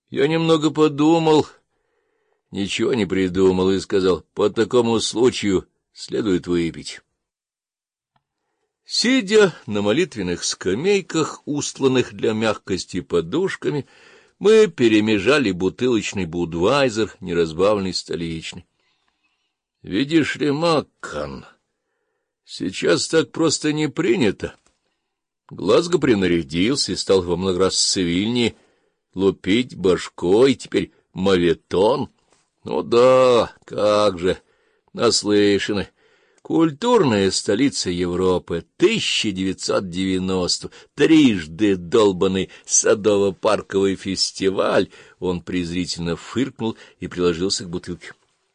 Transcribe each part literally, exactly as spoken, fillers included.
Я немного подумал, ничего не придумал и сказал: по такому случаю следует выпить. Сидя на молитвенных скамейках, устланных для мягкости подушками, мы перемежали бутылочный Будвайзер, неразбавленный столичный. Видишь ли, Маккан, сейчас так просто не принято. Глазго принарядился и стал во много раз цивильнее лупить башкой, теперь моветон. Ну да, как же, наслышаны. Культурная столица Европы, тысяча девятьсот девяностый, трижды долбанный садово-парковый фестиваль. Он презрительно фыркнул и приложился к бутылке.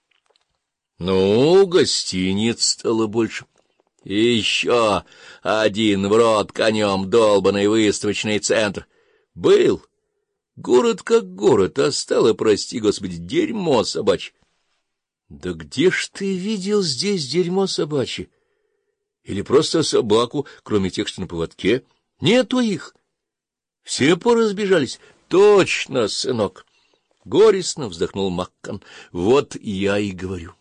Ну, гостиниц стало больше. И еще один в рот конем долбанный выставочный центр. Был город как город, а стало, прости господи, дерьмо собачье. Да где ж ты видел здесь дерьмо собачье? Или просто собаку, кроме тех, что на поводке? Нету их. Все поразбежались. Точно, сынок. Горестно вздохнул Маккан. Вот я и говорю.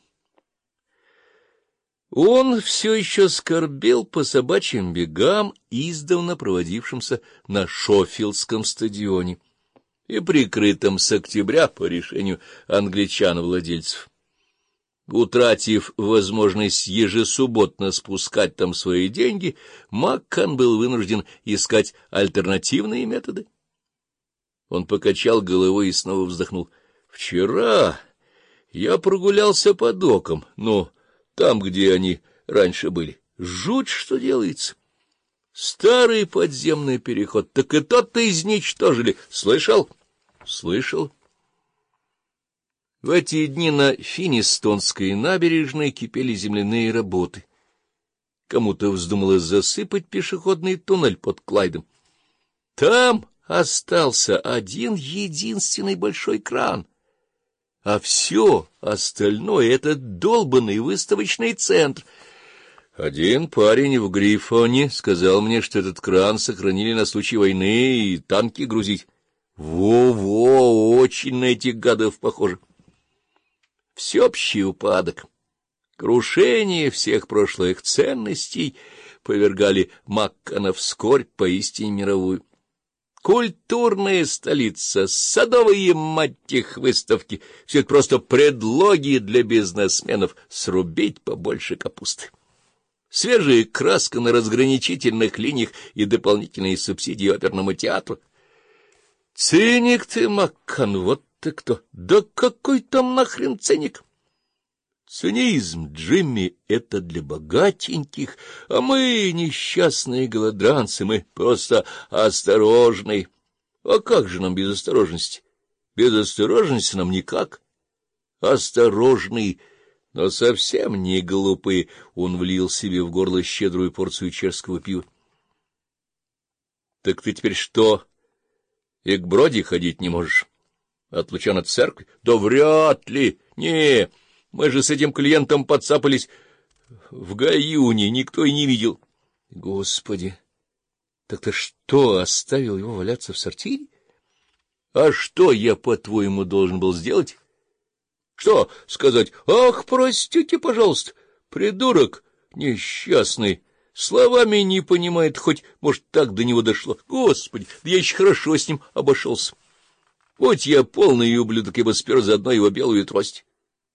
Он все еще скорбел по собачьим бегам, издавна проводившимся на Шофилдском стадионе и прикрытым с октября по решению англичан-владельцев. Утратив возможность ежесубботно спускать там свои деньги, Маккан был вынужден искать альтернативные методы. Он покачал головой и снова вздохнул. Вчера я прогулялся по докам, но там, где они раньше были. Жуть, что делается. Старый подземный переход, так и тот-то изничтожили. Слышал? Слышал. В эти дни на Финистонской набережной кипели земляные работы. Кому-то вздумалось засыпать пешеходный туннель под Клайдом. Там остался один единственный большой кран, а все остальное — это долбанный выставочный центр. Один парень в Грифоне сказал мне, что этот кран сохранили на случай войны и танки грузить. Во-во, очень на этих гадов похоже. Всеобщий упадок, крушение всех прошлых ценностей повергали Маккана в скорбь поистине мировую. Культурная столица, садовые, мать их, выставки — все это просто предлоги для бизнесменов срубить побольше капусты. Свежая краска на разграничительных линиях и дополнительные субсидии оперному театру. Циник ты, Маккан, вот ты кто! Да какой там нахрен циник? Цинизм, Джимми, это для богатеньких, а мы, несчастные голодранцы, мы просто осторожные. А как же нам без осторожности? Без осторожности нам никак. Осторожный, но совсем не глупый. Он влил себе в горло щедрую порцию чешского пива. — Так ты теперь что, и к Броди ходить не можешь? Отлучен от церкви? Да вряд ли. Не, мы же с этим клиентом подцапались в Гаюне, никто и не видел. Господи, так ты что, оставил его валяться в сортире? А что я, по-твоему, должен был сделать? Что сказать? Ах, простите, пожалуйста, придурок несчастный. Словами не понимает, хоть, может, так до него дошло. Господи, да я еще хорошо с ним обошелся. Вот я полный ублюдок, ибо спер заодно его белую трость.